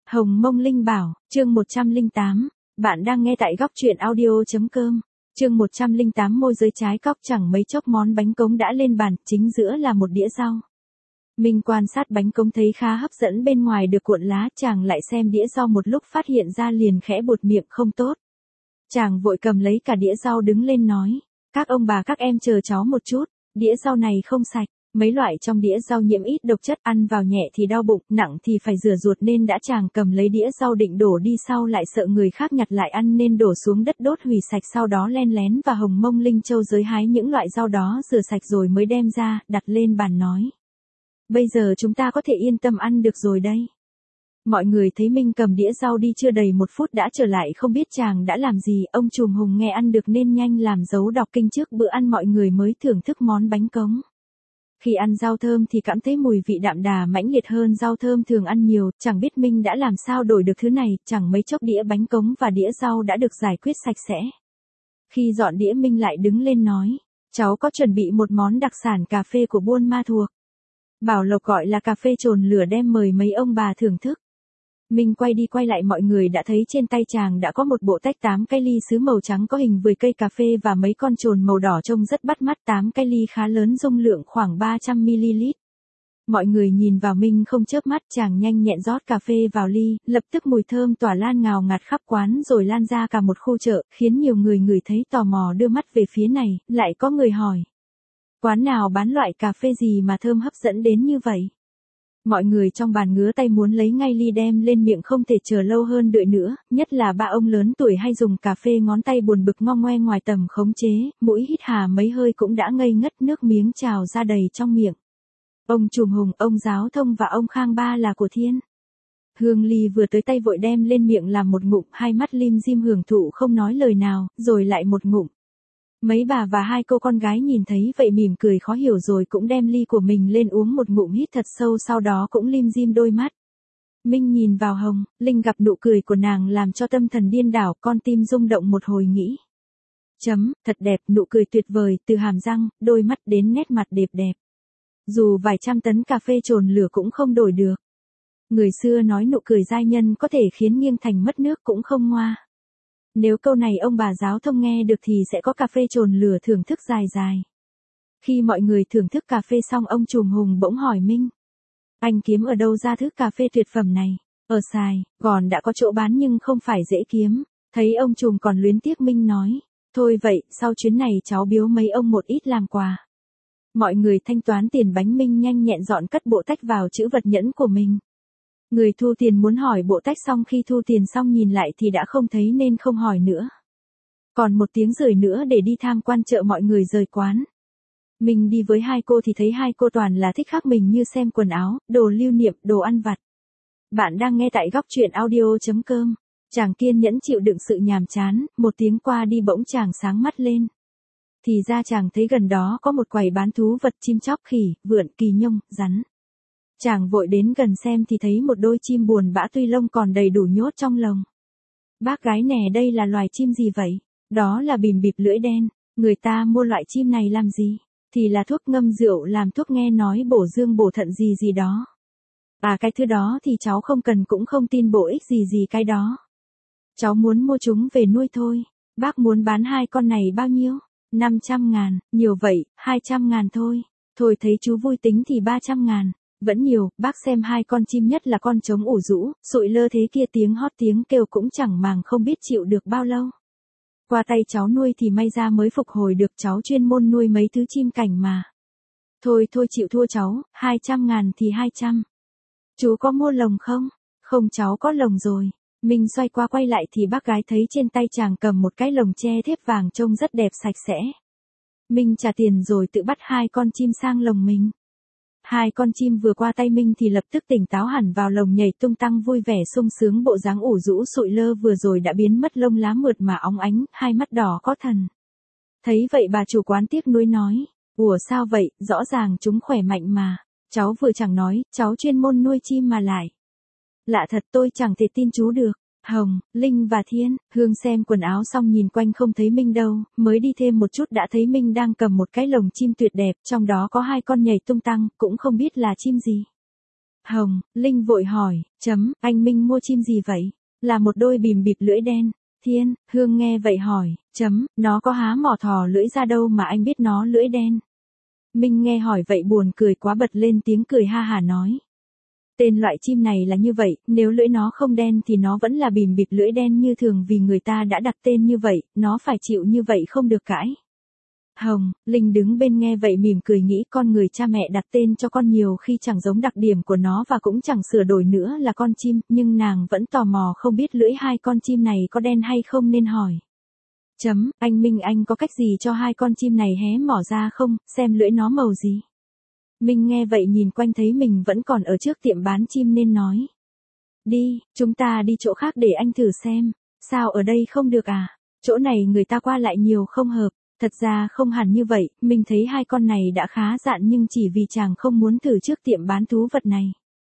Hồng Mông Linh Bảo, chương 108. Bạn đang nghe tại góc truyện audio.com. Chương 108 môi giới trái cóc chẳng mấy chốc món bánh cống đã lên bàn, chính giữa là một đĩa rau. Minh quan sát bánh cống thấy khá hấp dẫn, bên ngoài được cuộn lá, chàng lại xem đĩa rau một lúc phát hiện ra liền khẽ buột miệng không tốt. Chàng vội cầm lấy cả đĩa rau đứng lên nói, các ông bà các em chờ cháu một chút, đĩa rau này không sạch. Mấy loại trong đĩa rau nhiễm ít độc chất, ăn vào nhẹ thì đau bụng, nặng thì phải rửa ruột, nên đã chàng cầm lấy đĩa rau định đổ đi, sau lại sợ người khác nhặt lại ăn nên đổ xuống đất đốt hủy sạch, sau đó len lén và Hồng Mông Linh Châu giới hái những loại rau đó rửa sạch rồi mới đem ra, đặt lên bàn nói. Bây giờ chúng ta có thể yên tâm ăn được rồi đây. Mọi người thấy Minh cầm đĩa rau đi chưa đầy 1 phút đã trở lại, không biết chàng đã làm gì. Ông Trùm Hùng nghe ăn được nên nhanh làm dấu đọc kinh trước bữa ăn, mọi người mới thưởng thức món bánh cống. Khi ăn rau thơm thì cảm thấy mùi vị đạm đà mãnh liệt hơn rau thơm thường ăn nhiều, chẳng biết Minh đã làm sao đổi được thứ này, chẳng mấy chốc đĩa bánh cống và đĩa rau đã được giải quyết sạch sẽ. Khi dọn đĩa Minh lại đứng lên nói, cháu có chuẩn bị một món đặc sản cà phê của Buôn Ma Thuột. Bảo Lộc gọi là cà phê chồn lửa, đem mời mấy ông bà thưởng thức. Minh quay đi quay lại, mọi người đã thấy trên tay chàng đã có một bộ tách 8 cái ly sứ màu trắng có hình 10 cây cà phê và mấy con chồn màu đỏ trông rất bắt mắt. 8 cái ly khá lớn, dung lượng khoảng 300ml. Mọi người nhìn vào Minh không chớp mắt, chàng nhanh nhẹn rót cà phê vào ly, lập tức mùi thơm tỏa lan ngào ngạt khắp quán rồi lan ra cả một khu chợ, khiến nhiều người ngửi thấy tò mò đưa mắt về phía này. Lại có người hỏi, quán nào bán loại cà phê gì mà thơm hấp dẫn đến như vậy? Mọi người trong bàn ngứa tay muốn lấy ngay ly đem lên miệng, không thể chờ lâu hơn đợi nữa, nhất là ba ông lớn tuổi hay dùng cà phê, ngón tay buồn bực ngo ngoe ngoài tầm khống chế, mũi hít hà mấy hơi cũng đã ngây ngất, nước miếng trào ra đầy trong miệng. Ông Trùm Hùng, ông Giáo Thông và ông Khang Ba là của Thiên Hương ly vừa tới tay vội đem lên miệng làm một ngụm, hai mắt lim dim hưởng thụ không nói lời nào, rồi lại một ngụm. Mấy bà và hai cô con gái nhìn thấy vậy mỉm cười khó hiểu rồi cũng đem ly của mình lên uống một ngụm hít thật sâu, sau đó cũng lim dim đôi mắt. Minh nhìn vào Hồng Linh, gặp nụ cười của nàng làm cho tâm thần điên đảo, con tim rung động một hồi nghĩ. Thật đẹp, nụ cười tuyệt vời, từ hàm răng, đôi mắt đến nét mặt đẹp đẹp. Dù vài trăm tấn cà phê chồn lửa cũng không đổi được. Người xưa nói nụ cười giai nhân có thể khiến nghiêng thành mất nước cũng không ngoa. Nếu câu này ông bà Giáo Thông nghe được thì sẽ có cà phê chồn lửa thưởng thức dài dài. Khi mọi người thưởng thức cà phê xong, ông Trùm Hùng bỗng hỏi Minh. Anh kiếm ở đâu ra thứ cà phê tuyệt phẩm này? Ở Sài Gòn đã có chỗ bán nhưng không phải dễ kiếm. Thấy ông Trùm còn luyến tiếc, Minh nói. Thôi vậy, sau chuyến này cháu biếu mấy ông một ít làm quà. Mọi người thanh toán tiền bánh, Minh nhanh nhẹn dọn cất bộ tách vào trữ vật nhẫn của mình. Người thu tiền muốn hỏi bộ tách, xong khi thu tiền xong nhìn lại thì đã không thấy nên không hỏi nữa. Còn 1 tiếng rưỡi nữa để đi tham quan chợ, mọi người rời quán. Mình đi với hai cô thì thấy hai cô toàn là thích khác mình, như xem quần áo, đồ lưu niệm, đồ ăn vặt. Bạn đang nghe tại góc truyện audio.com. Chàng kiên nhẫn chịu đựng sự nhàm chán, 1 tiếng qua đi bỗng chàng sáng mắt lên. Thì ra chàng thấy gần đó có một quầy bán thú vật, chim chóc, khỉ, vượn, kỳ nhông, rắn. Chàng vội đến gần xem thì thấy một đôi chim buồn bã tuy lông còn đầy đủ nhốt trong lồng. Bác gái nè, đây là loài chim gì vậy? Đó là bìm bịp lưỡi đen. Người ta mua loại chim này làm gì? Thì là thuốc ngâm rượu, làm thuốc, nghe nói bổ dương bổ thận gì gì đó. À, cái thứ đó thì cháu không cần, cũng không tin bổ ích gì gì cái đó. Cháu muốn mua chúng về nuôi thôi. Bác muốn bán 2 con này bao nhiêu? 500.000, nhiều vậy, 200.000 thôi. Thôi thấy chú vui tính thì 300.000. Vẫn nhiều, bác xem 2 con chim, nhất là con trống ủ rũ, sụi lơ thế kia, tiếng hót tiếng kêu cũng chẳng màng, không biết chịu được bao lâu. Qua tay cháu nuôi thì may ra mới phục hồi được, cháu chuyên môn nuôi mấy thứ chim cảnh mà. Thôi chịu thua cháu, 200.000 thì 200. Chú có mua lồng không? Không, cháu có lồng rồi. Mình xoay qua quay lại thì bác gái thấy trên tay chàng cầm một cái lồng tre thép vàng trông rất đẹp sạch sẽ. Mình trả tiền rồi tự bắt 2 con chim sang lồng mình. 2 con chim vừa qua tay Minh thì lập tức tỉnh táo hẳn, vào lồng nhảy tung tăng vui vẻ sung sướng, bộ dáng ủ rũ sụi lơ vừa rồi đã biến mất, lông lá mượt mà óng ánh, hai mắt đỏ có thần. Thấy vậy bà chủ quán tiếc nuối nói, ủa sao vậy, rõ ràng chúng khỏe mạnh mà. Cháu vừa chẳng nói, cháu chuyên môn nuôi chim mà lại. Lạ thật, tôi chẳng thể tin chú được. Hồng Linh và Thiên Hương xem quần áo xong nhìn quanh không thấy Minh đâu, mới đi thêm một chút đã thấy Minh đang cầm một cái lồng chim tuyệt đẹp, trong đó có 2 con nhảy tung tăng, cũng không biết là chim gì. Hồng, Linh vội hỏi, anh Minh mua chim gì vậy? Là một đôi bìm bịp lưỡi đen. Thiên, Hương nghe vậy hỏi, nó có há mỏ thò lưỡi ra đâu mà anh biết nó lưỡi đen. Minh nghe hỏi vậy buồn cười quá bật lên tiếng cười ha hả nói. Tên loại chim này là như vậy, nếu lưỡi nó không đen thì nó vẫn là bìm bịp lưỡi đen như thường vì người ta đã đặt tên như vậy, nó phải chịu như vậy không được cãi. Hồng, Linh đứng bên nghe vậy mỉm cười nghĩ con người cha mẹ đặt tên cho con nhiều khi chẳng giống đặc điểm của nó và cũng chẳng sửa đổi nữa là con chim, nhưng nàng vẫn tò mò không biết lưỡi hai con chim này có đen hay không nên hỏi. Anh Minh anh có cách gì cho hai con chim này hé mỏ ra không, xem lưỡi nó màu gì? Minh nghe vậy nhìn quanh thấy mình vẫn còn ở trước tiệm bán chim nên nói. Đi, chúng ta đi chỗ khác để anh thử xem. Sao ở đây không được à? Chỗ này người ta qua lại nhiều không hợp. Thật ra không hẳn như vậy, mình thấy hai con này đã khá dạn nhưng chỉ vì chàng không muốn thử trước tiệm bán thú vật này.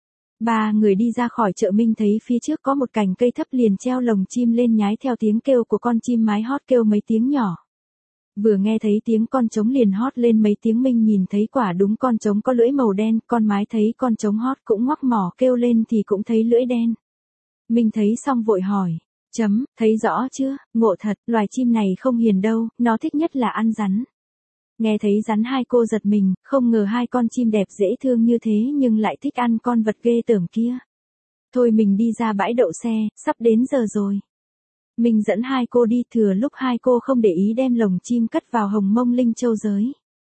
Ba người đi ra khỏi chợ Minh thấy phía trước có một cành cây thấp liền treo lồng chim lên nhái theo tiếng kêu của con chim mái hót kêu mấy tiếng nhỏ. Vừa nghe thấy tiếng con trống liền hót lên mấy tiếng Minh nhìn thấy quả đúng con trống có lưỡi màu đen, con mái thấy con trống hót cũng ngoắc mỏ kêu lên thì cũng thấy lưỡi đen. Minh thấy xong vội hỏi. Thấy rõ chưa, ngộ thật, loài chim này không hiền đâu, nó thích nhất là ăn rắn. Nghe thấy rắn hai cô giật mình, không ngờ hai con chim đẹp dễ thương như thế nhưng lại thích ăn con vật ghê tởm kia. Thôi mình đi ra bãi đậu xe, sắp đến giờ rồi. Mình dẫn hai cô đi thừa lúc hai cô không để ý đem lồng chim cất vào hồng mông linh châu giới.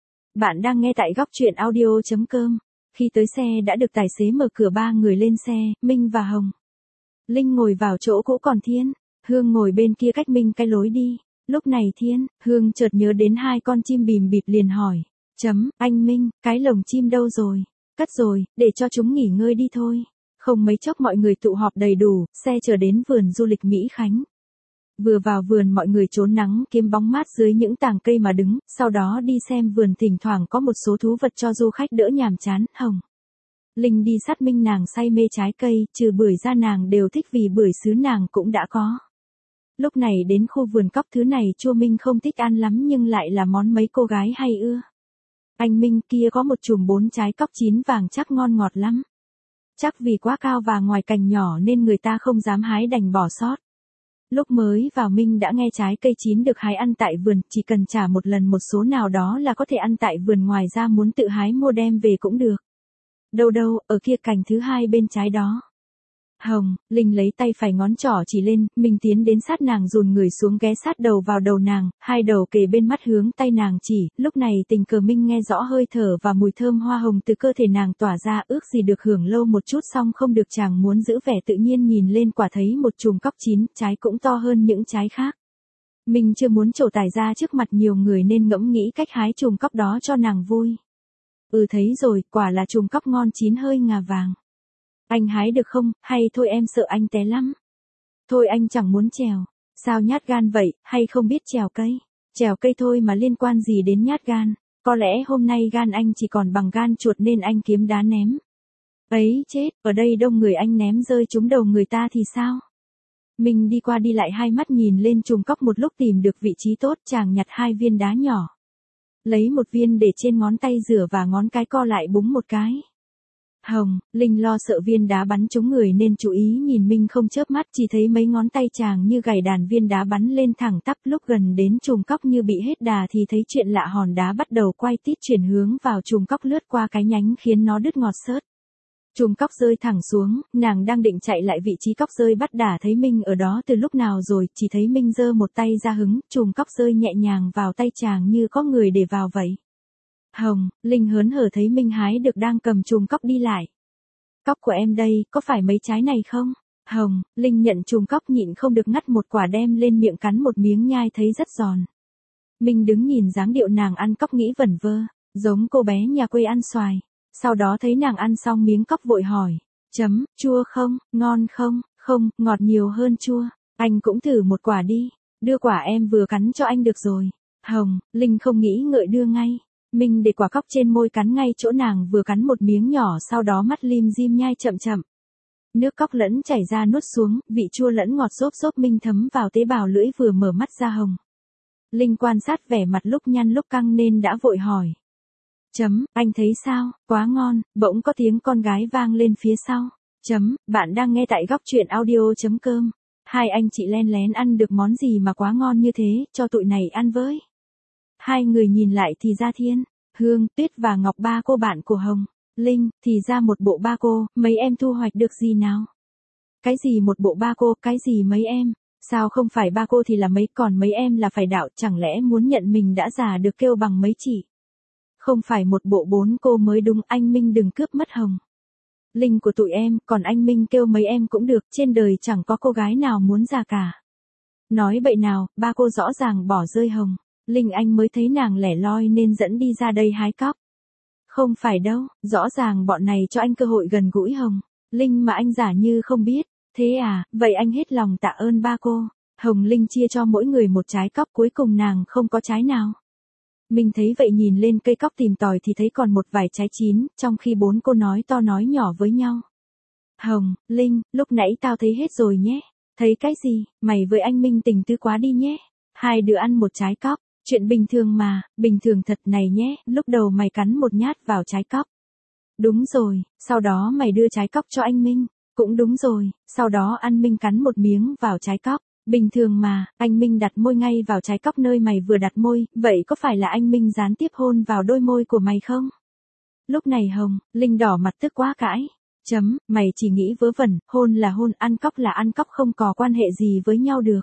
Bạn đang nghe tại góc truyện audio.com. Khi tới xe đã được tài xế mở cửa ba người lên xe, Minh và Hồng. Linh ngồi vào chỗ cũ còn Thiên, Hương ngồi bên kia cách Minh cái lối đi. Lúc này Thiên, Hương chợt nhớ đến hai con chim bìm bịp liền hỏi. Anh Minh, cái lồng chim đâu rồi? Cất rồi, để cho chúng nghỉ ngơi đi thôi. Không mấy chốc mọi người tụ họp đầy đủ, xe chở đến vườn du lịch Mỹ Khánh. Vừa vào vườn mọi người trốn nắng kiếm bóng mát dưới những tàng cây mà đứng, sau đó đi xem vườn thỉnh thoảng có một số thú vật cho du khách đỡ nhàm chán. Hồng, Linh đi sát Minh nàng say mê trái cây, trừ bưởi ra nàng đều thích vì bưởi xứ nàng cũng đã có. Lúc này đến khu vườn cóc thứ này chua Minh không thích ăn lắm nhưng lại là món mấy cô gái hay ưa. Anh Minh kia có một chùm 4 trái cóc chín vàng chắc ngon ngọt lắm. Chắc vì quá cao và ngoài cành nhỏ nên người ta không dám hái đành bỏ sót. Lúc mới vào Minh đã nghe trái cây chín được hái ăn tại vườn, chỉ cần trả một lần một số nào đó là có thể ăn tại vườn, ngoài ra muốn tự hái mua đem về cũng được. Đâu, ở kia cành thứ hai bên trái đó. Hồng, Linh lấy tay phải ngón trỏ chỉ lên, mình tiến đến sát nàng dùn người xuống ghé sát đầu vào đầu nàng, hai đầu kề bên mắt hướng tay nàng chỉ, lúc này tình cờ Minh nghe rõ hơi thở và mùi thơm hoa hồng từ cơ thể nàng tỏa ra, ước gì được hưởng lâu một chút xong không được chàng muốn giữ vẻ tự nhiên nhìn lên quả thấy một chùm cóc chín, trái cũng to hơn những trái khác. Mình chưa muốn trổ tài ra trước mặt nhiều người nên ngẫm nghĩ cách hái chùm cóc đó cho nàng vui. Thấy rồi, quả là chùm cóc ngon chín hơi ngà vàng. Anh hái được không, hay thôi em sợ anh té lắm. Thôi anh chẳng muốn trèo. Sao nhát gan vậy, hay không biết trèo cây? Trèo cây thôi mà liên quan gì đến nhát gan. Có lẽ hôm nay gan anh chỉ còn bằng gan chuột nên anh kiếm đá ném. Ấy chết, ở đây đông người anh ném rơi trúng đầu người ta thì sao? Mình đi qua đi lại hai mắt nhìn lên chùm cóc một lúc tìm được vị trí tốt, chàng nhặt 2 viên đá nhỏ. Lấy một viên để trên ngón tay rửa và ngón cái co lại búng một cái. Hồng, Linh lo sợ viên đá bắn trúng người nên chú ý nhìn Minh không chớp mắt, chỉ thấy mấy ngón tay chàng như gảy đàn viên đá bắn lên thẳng tắp, lúc gần đến chùm cóc như bị hết đà thì thấy chuyện lạ, hòn đá bắt đầu quay tít chuyển hướng vào chùm cóc lướt qua cái nhánh khiến nó đứt ngọt xớt. Chùm cóc rơi thẳng xuống, nàng đang định chạy lại vị trí cóc rơi bắt đà thấy Minh ở đó từ lúc nào rồi, chỉ thấy Minh giơ một tay ra hứng, chùm cóc rơi nhẹ nhàng vào tay chàng như có người để vào vậy. Hồng, Linh hớn hở thấy Minh hái được đang cầm chùm cóc đi lại. Cóc của em đây, có phải mấy trái này không? Hồng, Linh nhận chùm cóc nhịn không được ngắt một quả đem lên miệng cắn một miếng nhai thấy rất giòn. Minh đứng nhìn dáng điệu nàng ăn cóc nghĩ vẩn vơ, giống cô bé nhà quê ăn xoài. Sau đó thấy nàng ăn xong miếng cóc vội hỏi. Chua không, ngon không, không, ngọt nhiều hơn chua. Anh cũng thử một quả đi, đưa quả em vừa cắn cho anh được rồi. Hồng, Linh không nghĩ ngợi đưa ngay. Minh để quả cóc trên môi cắn ngay chỗ nàng vừa cắn một miếng nhỏ, sau đó mắt lim dim nhai chậm chậm. Nước cóc lẫn chảy ra nuốt xuống, vị chua lẫn ngọt xốp Minh thấm vào tế bào lưỡi vừa mở mắt ra. Hồng, Linh quan sát vẻ mặt lúc nhăn lúc căng nên đã vội hỏi. Anh thấy sao, quá ngon, bỗng có tiếng con gái vang lên phía sau. Bạn đang nghe tại góc truyện audio.com. Hai anh chị len lén ăn được món gì mà quá ngon như thế, cho tụi này ăn với. Hai người nhìn lại thì ra Thiên, Hương, Tuyết và Ngọc ba cô bạn của Hồng, Linh, thì ra một bộ ba cô, mấy em thu hoạch được gì nào? Cái gì một bộ ba cô, cái gì mấy em? Sao không phải ba cô thì là mấy, còn mấy em là phải đạo, chẳng lẽ muốn nhận mình đã già được kêu bằng mấy chị? Không phải một bộ bốn cô mới đúng, anh Minh đừng cướp mất Hồng Linh của tụi em, còn anh Minh kêu mấy em cũng được, trên đời chẳng có cô gái nào muốn già cả. Nói bậy nào, ba cô rõ ràng bỏ rơi Hồng Linh, anh mới thấy nàng lẻ loi nên dẫn đi ra đây hái cóc. Không phải đâu, rõ ràng bọn này cho anh cơ hội gần gũi Hồng Linh mà anh giả như không biết. Thế à, vậy anh hết lòng tạ ơn ba cô. Hồng Linh chia cho mỗi người một trái cóc, cuối cùng nàng không có trái nào. Mình thấy vậy nhìn lên cây cóc tìm tòi thì thấy còn một vài trái chín, trong khi bốn cô nói to nói nhỏ với nhau. Hồng Linh, lúc nãy tao thấy hết rồi nhé. Thấy cái gì, mày với anh Minh tình tứ quá đi nhé. Hai đứa ăn một trái cóc, chuyện bình thường mà, bình thường thật này nhé, lúc đầu mày cắn một nhát vào trái cóc. Đúng rồi, sau đó mày đưa trái cóc cho anh Minh. Cũng đúng rồi, sau đó anh Minh cắn một miếng vào trái cóc. Bình thường mà, anh Minh đặt môi ngay vào trái cóc nơi mày vừa đặt môi, vậy có phải là anh Minh gián tiếp hôn vào đôi môi của mày không? Lúc này Hồng Linh đỏ mặt tức quá cãi. Mày chỉ nghĩ vớ vẩn, hôn là hôn, ăn cóc là ăn cóc, không có quan hệ gì với nhau được.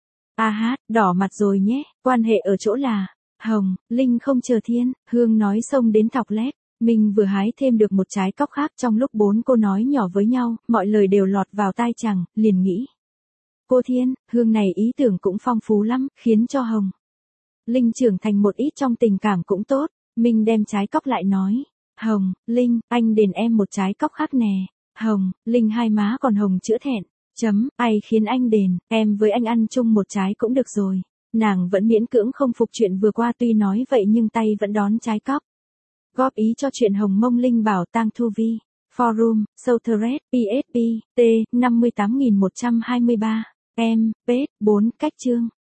Đỏ mặt rồi nhé, quan hệ ở chỗ là, Hồng Linh không chờ Thiên, Hương nói xông đến thọc lép. Mình vừa hái thêm được một trái cóc khác, trong lúc bốn cô nói nhỏ với nhau, mọi lời đều lọt vào tai chàng, liền nghĩ. Cô Thiên, Hương này ý tưởng cũng phong phú lắm, khiến cho Hồng Linh trưởng thành một ít trong tình cảm cũng tốt. Mình đem trái cóc lại nói. Hồng Linh, anh đền em một trái cóc khác nè. Hồng Linh hai má còn hồng chữa thẹn. Ai khiến anh đền, em với anh ăn chung một trái cũng được rồi. Nàng vẫn miễn cưỡng không phục chuyện vừa qua, tuy nói vậy nhưng tay vẫn đón trái cóc. Góp ý cho chuyện Hồng Mông Linh bảo tang Thu Vi. Forum, Southred, PSP, T, 58.123. Em, P, 4, cách chương.